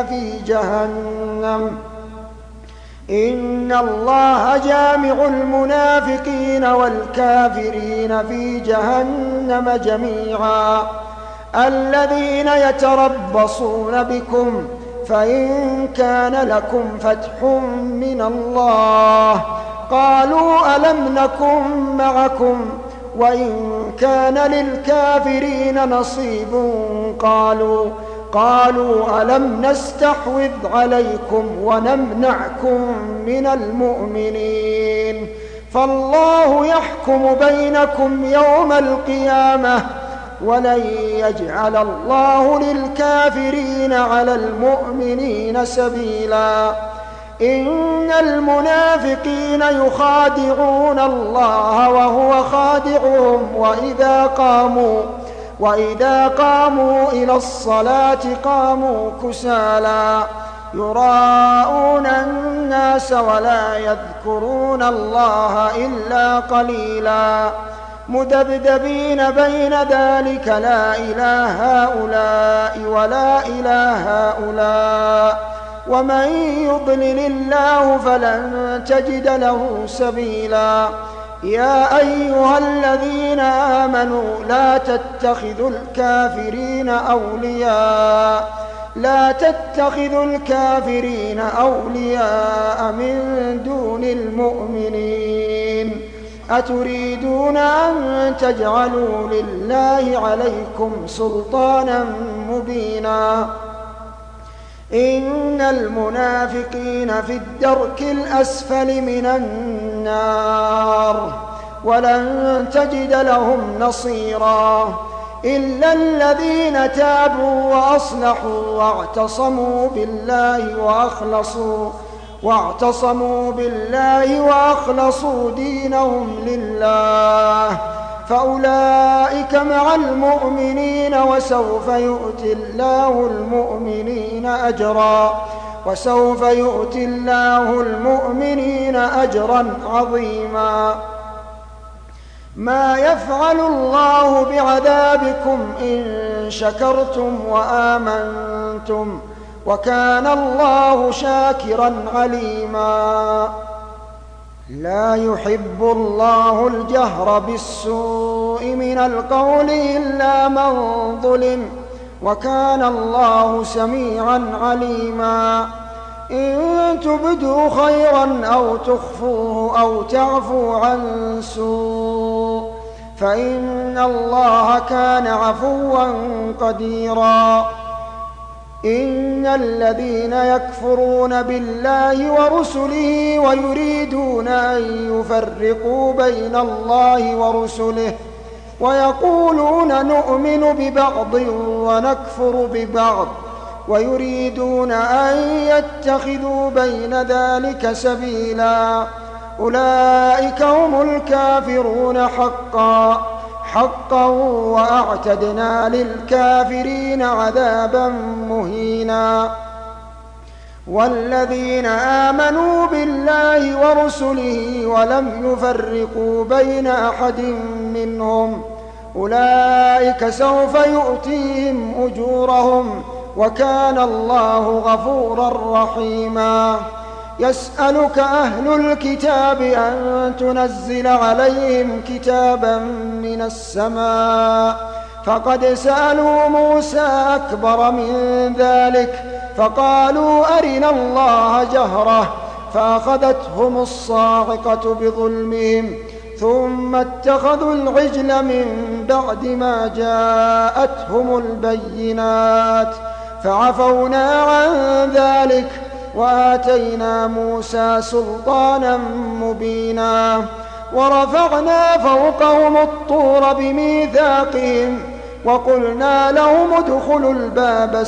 في جهنم جميعا. الذين يتربصون بكم فإن كان لكم فتح من الله قالوا ألم نكن معكم وإن كان للكافرين نصيب قالوا ألم نستحوذ عليكم ونمنعكم من المؤمنين فالله يحكم بينكم يوم القيامة ولن يجعل الله للكافرين على المؤمنين سبيلا. إن المنافقين يخادعون الله وهو خادعهم وإذا قاموا إلى الصلاة قاموا كسالى يراءون الناس ولا يذكرون الله إلا قليلا مذبذبين بين ذلك لا إله هؤلاء ولا إله هؤلاء ومن يضلل الله فلن تجد له سبيلا. يا أيها الذين آمنوا لا تتخذوا الكافرين أولياء من دون المؤمنين أتريدون أن تجعلوا لله عليكم سلطانا مبينا. إن المنافقين في الدرك الأسفل من النار ولن تجد لهم نصيرا إلا الذين تابوا وأصلحوا واعتصموا بالله وأخلصوا دينهم لله فأولئك مع المؤمنين وسوف يؤتي الله المؤمنين أجرا عظيما. ما يفعل الله بعذابكم إن شكرتم وآمنتم وكان الله شاكرا عليما. لا يحب الله الجهر بالسوء من القول إلا من ظلم وكان الله سميعا عليما. إن تبدوا خيرا أو تخفوه أو تعفوا عن سوء فإن الله كان عفوا قديرا. إن الذين يكفرون بالله ورسله ويريدون أن يفرقوا بين الله ورسله ويقولون نؤمن ببعض ونكفر ببعض ويريدون أن يتخذوا بين ذلك سبيلا أولئك هم الكافرون حقا وأعتدنا للكافرين عذابا مهينا. والذين آمنوا بالله ورسله ولم يفرقوا بين أحد منهم أولئك سوف يؤتيهم أجورهم وكان الله غفورا رحيما. يسألك أهل الكتاب أن تنزل عليهم كتابا من السماء فقد سألوا موسى أكبر من ذلك فقالوا أرنا الله جهرة فأخذتهم الصاعقة بظلمهم ثم اتخذوا العجل من بعد ما جاءتهم البينات فعفونا عن ذلك وآتينا موسى سلطانا مبينا. ورفعنا فوقهم الطور بميثاقهم وقلنا لهم ادخلوا الباب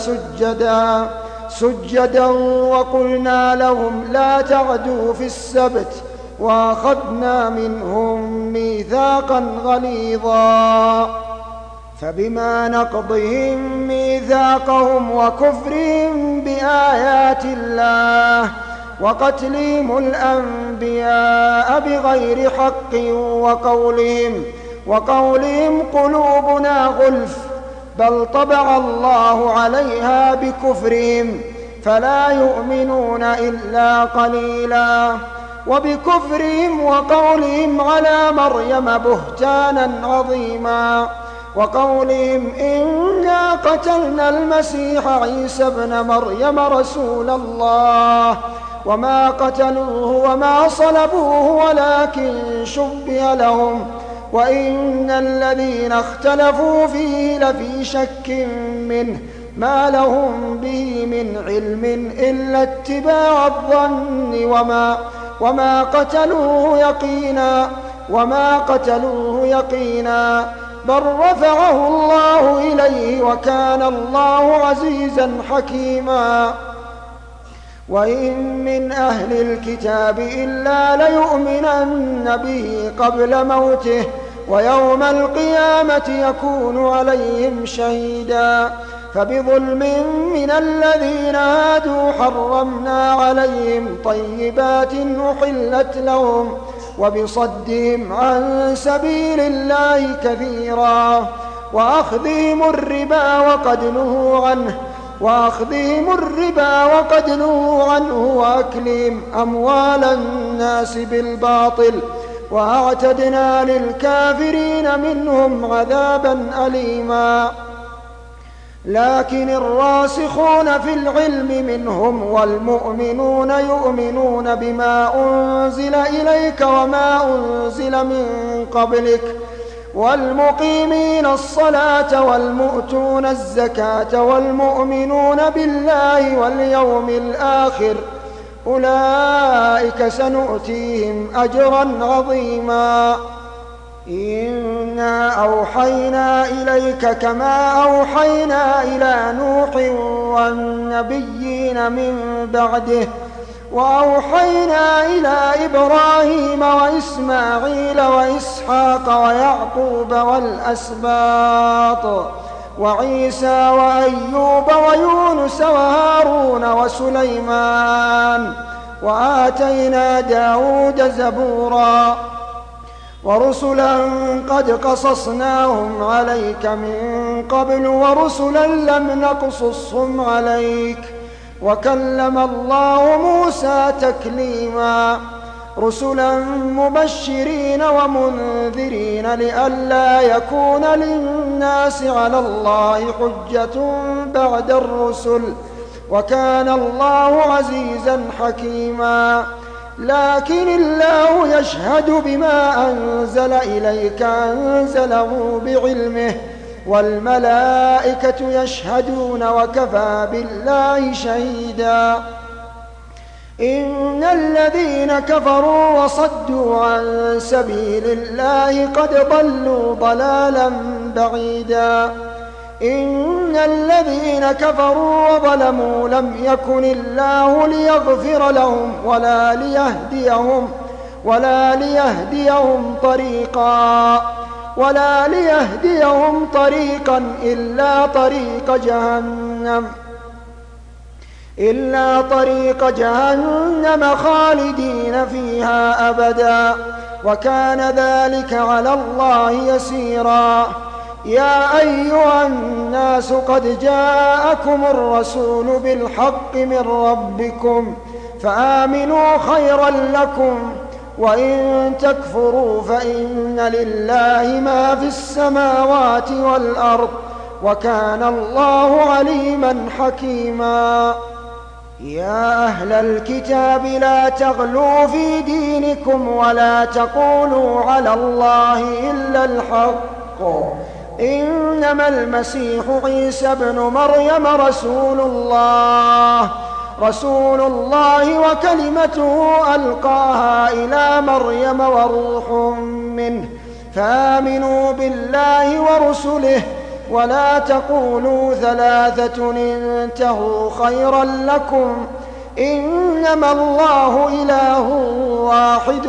سجدا وقلنا لهم لا تعدوا في السبت وأخذنا منهم ميثاقا غليظا. فبما نقضهم ميثاقهم وكفرهم بآيات الله وقتلهم الأنبياء بغير حق وقولهم قلوبنا غلف بل طبع الله عليها بكفرهم فلا يؤمنون إلا قليلا. وبكفرهم وقولهم على مريم بهتانا عظيما وقولهم إنا قتلنا المسيح عيسى ابن مريم رسول الله وما قتلوه وما صلبوه ولكن شبه لهم وإن الذين اختلفوا فيه لفي شك منه ما لهم به من علم إلا اتباع الظن وما قتلوه يقينا بل رفعه الله إليه وكان الله عزيزا حكيما. وإن من أهل الكتاب إلا ليؤمنن به قبل موته ويوم القيامة يكون عليهم شهيدا. فبظلم من الذين هادوا حرمنا عليهم طيبات أحلت لهم وبصدهم عن سبيل الله كثيرا وأخذهم الربا وقد نهوا عنه وأكلهم أموال الناس بالباطل وأعتدنا للكافرين منهم عذابا أليما. لكن الراسخون في العلم منهم والمؤمنون يؤمنون بما أنزل إليك وما أنزل من قبلك والمقيمين الصلاة والمؤتون الزكاة والمؤمنون بالله واليوم الآخر أولئك سنؤتيهم أجرا عظيما. إنا أوحينا إليك كما أوحينا إلى نوح والنبيين من بعده وأوحينا إلى إبراهيم وإسماعيل وإسحاق ويعقوب والأسباط وعيسى وأيوب ويونس وهارون وسليمان وآتينا داود زبورا ورسلا قد قصصناهم عليك من قبل ورسلا لم نقصصهم عليك وكلم الله موسى تكليما. رسلا مبشرين ومنذرين لئلا يكون للناس على الله حجة بعد الرسل وكان الله عزيزا حكيما. لكن الله يشهد بما أنزل إليك أنزله بعلمه والملائكة يشهدون وكفى بالله شهيدا. إن الذين كفروا وصدوا عن سبيل الله قد ضلوا ضلالا بعيدا. إن الذين كفروا وظلموا لم يكن الله ليغفر لهم ولا ليهديهم طريقا إلا طريق جهنم خالدين فيها أبدا، وكان ذلك على الله يسيرا. يا أيها الناس قد جاءكم الرسول بالحق من ربكم فآمنوا خيرا لكم، وإن تكفروا فإن لله ما في السماوات والأرض، وكان الله عليما حكيما. يا أهل الكتاب لا تغلوا في دينكم ولا تقولوا على الله إلا الحق، إنما المسيح عيسى ابن مريم رسول الله وكلمته ألقاها إلى مريم وروح منه، فآمنوا بالله ورسله، ولا تقولوا ثلاثة انتهوا خيرا لكم، إنما الله إله واحد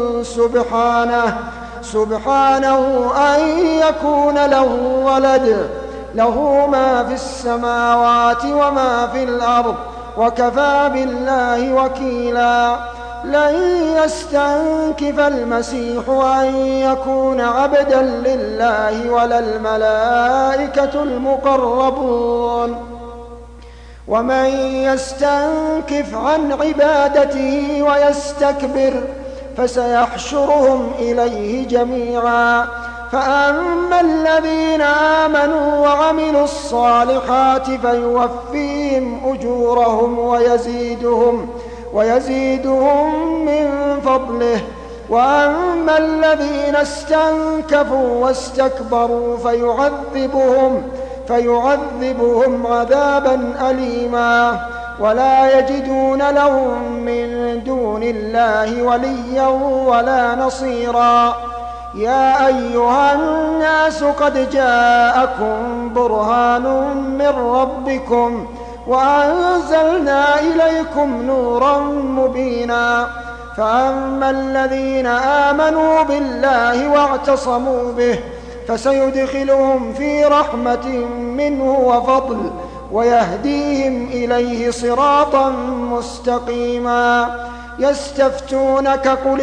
سبحانه أن يكون له ولد، له ما في السماوات وما في الأرض، وكفى بالله وكيلا. لن يستنكف المسيح أن يكون عبدا لله ولا الملائكة المقربون، ومن يستنكف عن عبادته ويستكبر فسيحشرهم إليه جميعا. فأما الذين آمنوا وعملوا الصالحات فيوفيهم أجورهم ويزيدهم من فضله، وأما الذين استنكفوا واستكبروا فيعذبهم عذابا أليما، ولا يجدون لهم من دون الله وليا ولا نصيرا. يا أيها الناس قد جاءكم برهان من ربكم وأنزلنا إليكم نورا مبينا. فأما الذين آمنوا بالله واعتصموا به فسيدخلهم في رحمة منه وفضل، ويهديهم إليه صراطا مستقيما. يستفتونك قل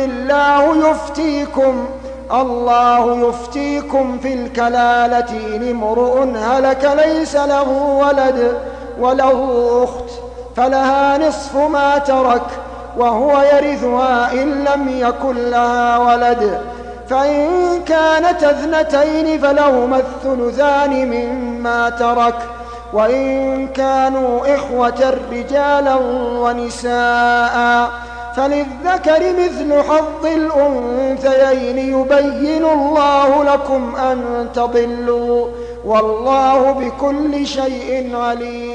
الله يفتيكم في الكلالة إن امرؤ هلك ليس له ولد وله أخت فلها نصف ما ترك وهو يرثها إن لم يكن لها ولد، فإن كانت اثنتين فلهما الثلثان مما ترك، وإن كانوا إخوة رجالا ونساء فللذكر مثل حظ الأنثيين يبين الله لكم أن تضلوا، والله بكل شيء عليم.